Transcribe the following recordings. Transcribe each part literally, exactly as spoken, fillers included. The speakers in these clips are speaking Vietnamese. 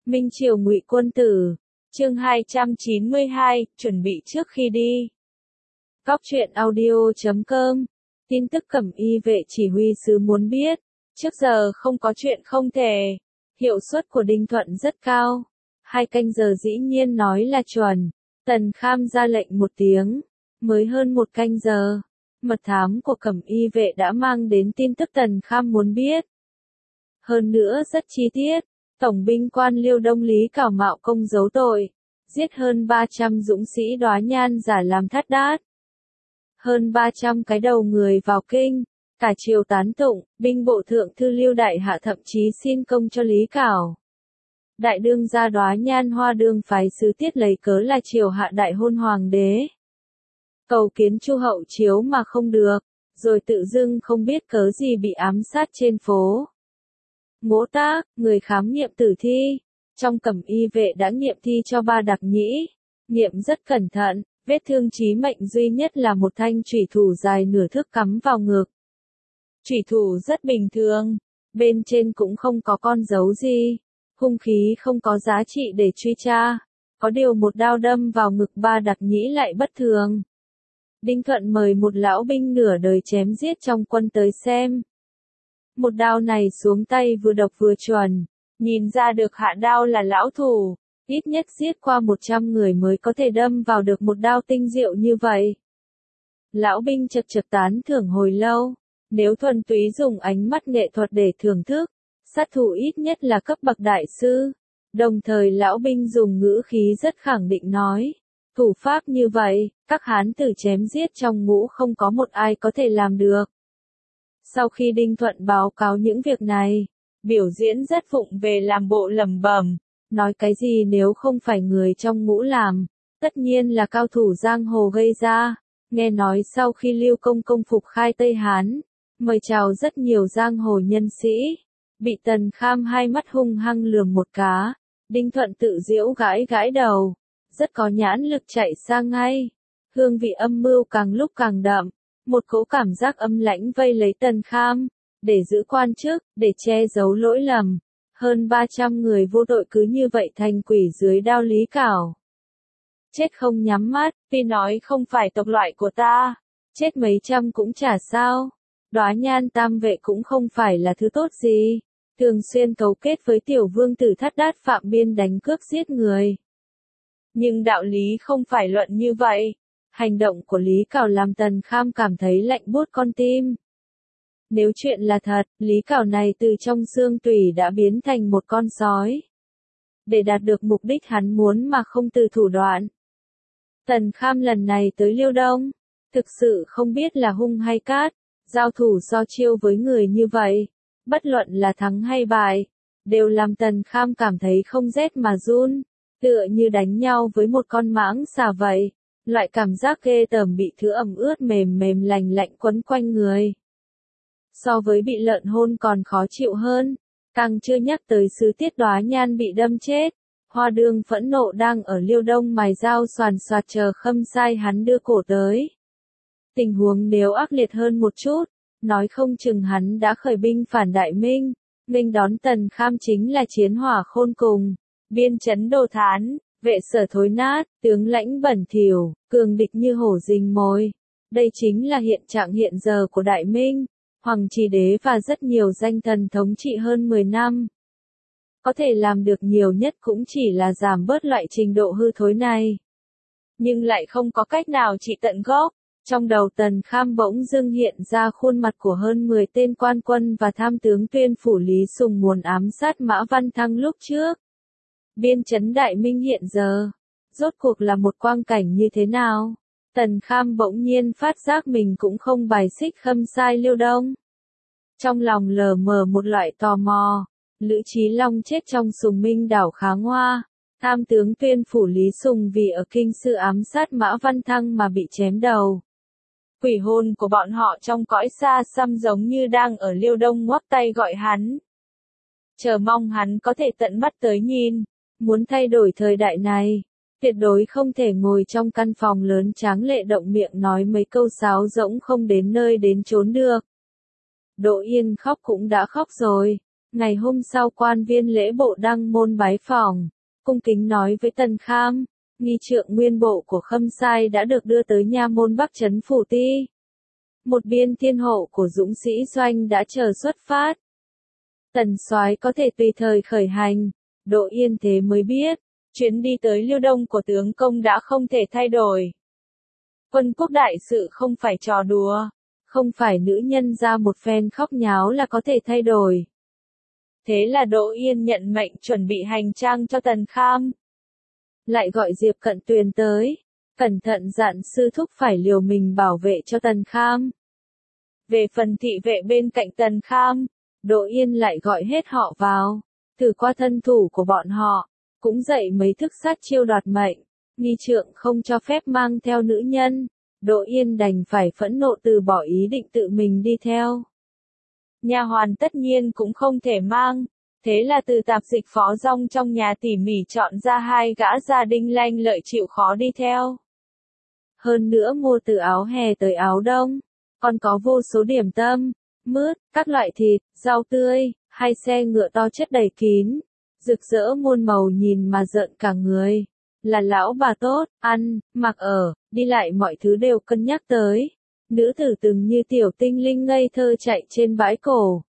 Minh Triều Ngụy Quân Tử, chương hai trăm chín mươi hai, chuẩn bị trước khi đi. Góc truyện audio chấm com, tin tức Cẩm Y vệ chỉ huy sứ muốn biết, trước giờ không có chuyện không thể, hiệu suất của Đinh Thuận rất cao, hai canh giờ dĩ nhiên nói là chuẩn, Tần Kham ra lệnh một tiếng, mới hơn một canh giờ, mật thám của Cẩm Y vệ đã mang đến tin tức Tần Kham muốn biết. Hơn nữa rất chi tiết. Tổng binh quan Liêu Đông Lý Cảo mạo công giấu tội, giết hơn ba trăm dũng sĩ Đóa Nhan giả làm thắt đát. Hơn ba trăm cái đầu người vào kinh, cả triều tán tụng, binh bộ thượng thư Liêu Đại Hạ thậm chí xin công cho Lý Cảo. Đại đương gia Đóa Nhan Hoa đương phái sứ tiết lấy cớ là triều hạ đại hôn hoàng đế. Cầu kiến Chu hậu chiếu mà không được, rồi tự dưng không biết cớ gì bị ám sát trên phố. Ngỗ Tác, người khám nghiệm tử thi, trong Cẩm Y vệ đã nghiệm thi cho ba đặc nhĩ, nghiệm rất cẩn thận, vết thương chí mệnh duy nhất là một thanh chủy thủ dài nửa thước cắm vào ngực. Chủy thủ rất bình thường, bên trên cũng không có con dấu gì, hung khí không có giá trị để truy tra, có điều một đao đâm vào ngực ba đặc nhĩ lại bất thường. Đinh Thuận mời một lão binh nửa đời chém giết trong quân tới xem. Một đao này xuống tay vừa độc vừa chuẩn, nhìn ra được hạ đao là lão thủ, ít nhất giết qua một trăm người mới có thể đâm vào được một đao tinh diệu như vậy. Lão binh chật chật tán thưởng hồi lâu, nếu thuần túy dùng ánh mắt nghệ thuật để thưởng thức, sát thủ ít nhất là cấp bậc đại sư. Đồng thời lão binh dùng ngữ khí rất khẳng định nói, thủ pháp như vậy, các hán tử chém giết trong ngũ không có một ai có thể làm được. Sau khi Đinh Thuận báo cáo những việc này, biểu diễn rất phụng về làm bộ lẩm bẩm, nói cái gì nếu không phải người trong ngũ làm, tất nhiên là cao thủ giang hồ gây ra. Nghe nói sau khi Lưu Công công phục khai Tây Hán, mời chào rất nhiều giang hồ nhân sĩ, bị Tần Kham hai mắt hung hăng lườm một cá, Đinh Thuận tự giễu gãi gãi đầu, rất có nhãn lực chạy sang ngay, hương vị âm mưu càng lúc càng đậm. Một cỗ cảm giác âm lãnh vây lấy Tần Kham, để giữ quan chức, để che giấu lỗi lầm. Hơn ba trăm người vô tội cứ như vậy thành quỷ dưới đao Lý Cảo. Chết không nhắm mắt, vì nói không phải tộc loại của ta, chết mấy trăm cũng chả sao. Đóa Nhan tam vệ cũng không phải là thứ tốt gì, thường xuyên cấu kết với tiểu vương tử thắt đát phạm biên đánh cướp giết người. Nhưng đạo lý không phải luận như vậy. Hành động của Lý Cảo làm Tần Kham cảm thấy lạnh buốt con tim. Nếu chuyện là thật, Lý Cảo này từ trong xương tủy đã biến thành một con sói. Để đạt được mục đích hắn muốn mà không từ thủ đoạn. Tần Kham lần này tới Liêu Đông, thực sự không biết là hung hay cát, giao thủ so chiêu với người như vậy, bất luận là thắng hay bại, đều làm Tần Kham cảm thấy không rét mà run, tựa như đánh nhau với một con mãng xà vậy. Loại cảm giác ghê tởm bị thứ ẩm ướt mềm mềm lành lạnh quấn quanh người. So với bị lợn hôn còn khó chịu hơn, càng chưa nhắc tới sứ tiết Đóa Nhan bị đâm chết. Hoa đương phẫn nộ đang ở Liêu Đông mài dao soàn soạt chờ Khâm Sai hắn đưa cổ tới. Tình huống nếu ác liệt hơn một chút, nói không chừng hắn đã khởi binh phản Đại Minh, nghênh đón Tần Kham chính là chiến hỏa khôn cùng, biên chấn đồ thán. Vệ sở thối nát, tướng lãnh bẩn thỉu, cường địch như hổ rình mồi. Đây chính là hiện trạng hiện giờ của Đại Minh, Hoàng Trì Đế và rất nhiều danh thần thống trị hơn mười năm. Có thể làm được nhiều nhất cũng chỉ là giảm bớt loại trình độ hư thối này. Nhưng lại không có cách nào trị tận gốc. Trong đầu Tần Kham bỗng dưng hiện ra khuôn mặt của hơn mười tên quan quân và tham tướng tuyên phủ Lý Sùng muốn ám sát Mã Văn Thăng lúc trước. Biên chấn Đại Minh hiện giờ, rốt cuộc là một quang cảnh như thế nào? Tần Kham bỗng nhiên phát giác mình cũng không bài xích Khâm Sai Liêu Đông. Trong lòng lờ mờ một loại tò mò, Lữ Chí Long chết trong Sùng Minh đảo Kháng Hoa, tham tướng tuyên phủ Lý Sùng vì ở kinh sư ám sát Mã Văn Thăng mà bị chém đầu. Quỷ hồn của bọn họ trong cõi xa xăm giống như đang ở Liêu Đông ngoắc tay gọi hắn. Chờ mong hắn có thể tận mắt tới nhìn. Muốn thay đổi thời đại này, tuyệt đối không thể ngồi trong căn phòng lớn tráng lệ động miệng nói mấy câu sáo rỗng không đến nơi đến chốn được. Đỗ Yên khóc cũng đã khóc rồi, Ngày hôm sau quan viên lễ bộ đăng môn bái phỏng, cung kính nói với Tần Kham, nghi trượng nguyên bộ của Khâm Sai đã được đưa tới nha môn Bắc Trấn Phủ Ti. Một biên thiên hộ của dũng sĩ doanh đã chờ xuất phát. Tần soái có thể tùy thời khởi hành. Đỗ Yên thế mới biết, chuyến đi tới Liêu Đông của tướng công đã không thể thay đổi. Quân quốc đại sự không phải trò đùa, không phải nữ nhân ra một phen khóc nháo là có thể thay đổi. Thế là Đỗ Yên nhận mệnh chuẩn bị hành trang cho Tần Kham. Lại gọi Diệp Cận Tuyền tới, cẩn thận dặn sư thúc phải liều mình bảo vệ cho Tần Kham. Về phần thị vệ bên cạnh Tần Kham, Đỗ Yên lại gọi hết họ vào, thử qua thân thủ của bọn họ, cũng dạy mấy thức sát chiêu đoạt mệnh. Nghi trượng không cho phép mang theo nữ nhân, Đỗ Yên đành phải phẫn nộ từ bỏ ý định tự mình đi theo. Nha hoàn tất nhiên cũng không thể mang, thế là từ tạp dịch phó rong trong nhà tỉ mỉ chọn ra hai gã gia đinh lanh lợi chịu khó đi theo. Hơn nữa mua từ áo hè tới áo đông, còn có vô số điểm tâm, mứt, các loại thịt, rau tươi, hai xe ngựa to chất đầy kín, rực rỡ muôn màu nhìn mà rợn cả người. Là lão bà tốt, ăn, mặc ở, đi lại mọi thứ đều cân nhắc tới. Nữ tử từng như tiểu tinh linh ngây thơ chạy trên bãi cổ.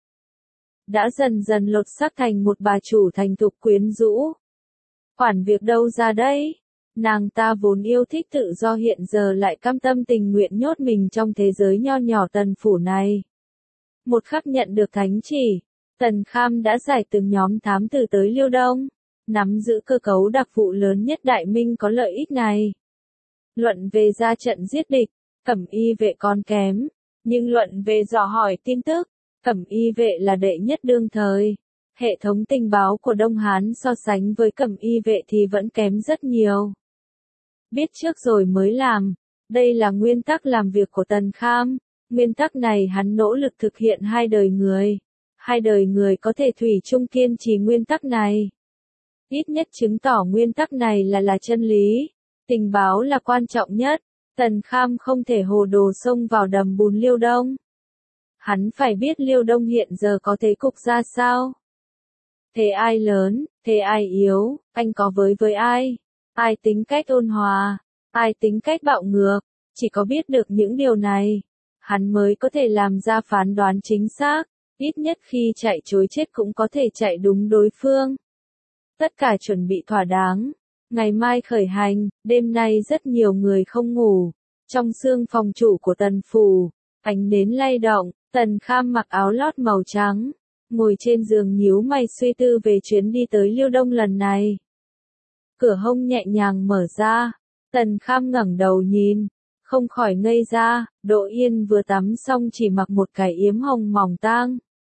Đã dần dần lột xác thành một bà chủ thành thục quyến rũ. Khoản việc đâu ra đấy? Nàng ta vốn yêu thích tự do hiện giờ lại cam tâm tình nguyện nhốt mình trong thế giới nho nhỏ Tần phủ này. Một khắc nhận được thánh chỉ, Tần Kham đã giải từng nhóm thám tử tới Liêu Đông, nắm giữ cơ cấu đặc vụ lớn nhất Đại Minh có lợi ích này. Luận về ra trận giết địch, Cẩm Y vệ còn kém, nhưng luận về dò hỏi tin tức, Cẩm Y vệ là đệ nhất đương thời. Hệ thống tình báo của Đông Hán so sánh với Cẩm Y vệ thì vẫn kém rất nhiều. Biết trước rồi mới làm, đây là nguyên tắc làm việc của Tần Kham, nguyên tắc này hắn nỗ lực thực hiện hai đời người. Hai đời người có thể thủy chung kiên trì nguyên tắc này. Ít nhất chứng tỏ nguyên tắc này là là chân lý. Tình báo là quan trọng nhất. Tần Kham không thể hồ đồ xông vào đầm bùn Liêu Đông. Hắn phải biết Liêu Đông hiện giờ có thế cục ra sao. Thế ai lớn, thế ai yếu, anh có với với ai? Ai tính cách ôn hòa, ai tính cách bạo ngược, chỉ có biết được những điều này, hắn mới có thể làm ra phán đoán chính xác. Ít nhất khi chạy trối chết cũng có thể chạy đúng đối phương. Tất cả chuẩn bị thỏa đáng. Ngày mai khởi hành, đêm nay rất nhiều người không ngủ. Trong sương phòng chủ của Tần phủ, ánh nến lay động, Tần Kham mặc áo lót màu trắng, ngồi trên giường nhíu mày suy tư về chuyến đi tới Liêu Đông lần này. Cửa hông nhẹ nhàng mở ra, Tần Kham ngẩng đầu nhìn, không khỏi ngây ra, Đỗ Yên vừa tắm xong chỉ mặc một cái yếm hồng mỏng tang.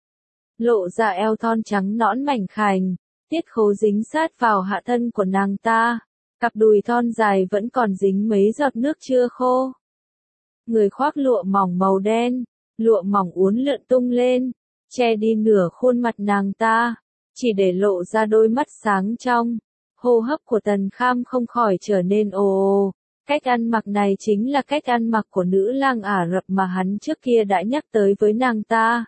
Lộ ra eo thon trắng nõn mảnh khảnh, tiết khố dính sát vào hạ thân của nàng ta, cặp đùi thon dài vẫn còn dính mấy giọt nước chưa khô. Người khoác lụa mỏng màu đen, lụa mỏng uốn lượn tung lên, che đi nửa khuôn mặt nàng ta, chỉ để lộ ra đôi mắt sáng trong. Hô hấp của Tần Kham không khỏi trở nên ồ ồ, cách ăn mặc này chính là cách ăn mặc của nữ lang Ả Rập mà hắn trước kia đã nhắc tới với nàng ta.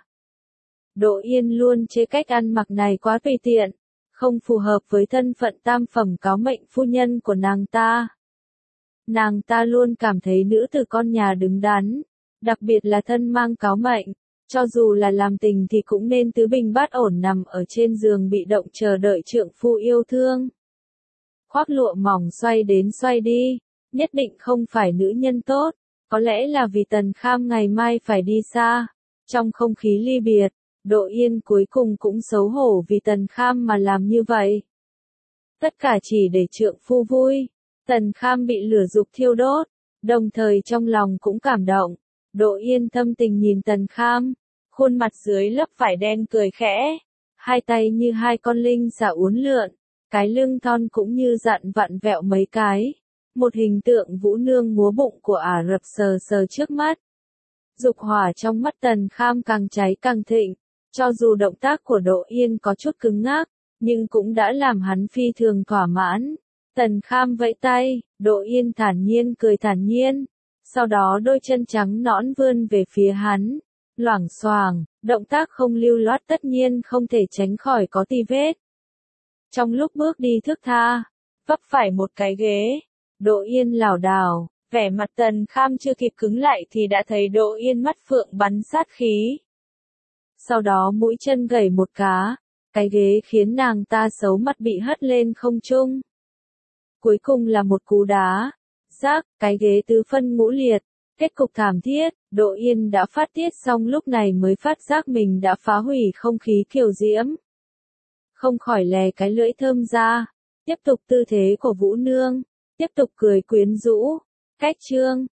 Đỗ Yên luôn chê cách ăn mặc này quá tùy tiện, không phù hợp với thân phận tam phẩm cáo mệnh phu nhân của nàng ta. Nàng ta luôn cảm thấy nữ tử con nhà đứng đắn, đặc biệt là thân mang cáo mệnh, cho dù là làm tình thì cũng nên tứ bình bát ổn nằm ở trên giường bị động chờ đợi trượng phu yêu thương. Khoác lụa mỏng xoay đến xoay đi, nhất định không phải nữ nhân tốt, có lẽ là vì Tần Kham ngày mai phải đi xa, trong không khí ly biệt. Đỗ Yên cuối cùng cũng xấu hổ vì Tần Kham mà làm như vậy. Tất cả chỉ để trượng phu vui. Tần Kham bị lửa dục thiêu đốt, đồng thời trong lòng cũng cảm động. Đỗ Yên thâm tình nhìn Tần Kham, khuôn mặt dưới lớp vải đen cười khẽ, hai tay như hai con linh xà uốn lượn, cái lưng thon cũng như dặn vặn vẹo mấy cái. Một hình tượng vũ nương múa bụng của Ả Rập sờ sờ trước mắt. Dục hỏa trong mắt Tần Kham càng cháy càng thịnh. Cho dù động tác của Đỗ Yên có chút cứng ngắc, nhưng cũng đã làm hắn phi thường thỏa mãn. Tần Kham vẫy tay, Đỗ Yên thản nhiên cười thản nhiên. Sau đó đôi chân trắng nõn vươn về phía hắn. Loảng xoảng, Động tác không lưu loát tất nhiên không thể tránh khỏi có tì vết. Trong lúc bước đi thướt tha, vấp phải một cái ghế, Đỗ Yên lảo đảo, vẻ mặt Tần Kham chưa kịp cứng lại thì đã thấy Đỗ Yên mắt phượng bắn sát khí. Sau đó mũi chân gẩy một cá, cái ghế khiến nàng ta xấu mặt bị hất lên không trung. Cuối cùng là một cú đá, rác, cái ghế tứ phân ngũ liệt, kết cục thảm thiết, Đỗ Yên đã phát tiết xong lúc này mới phát giác mình đã phá hủy không khí kiều diễm. Không khỏi lè cái lưỡi thơm ra, tiếp tục tư thế của Vũ Nương, tiếp tục cười quyến rũ, cách chương.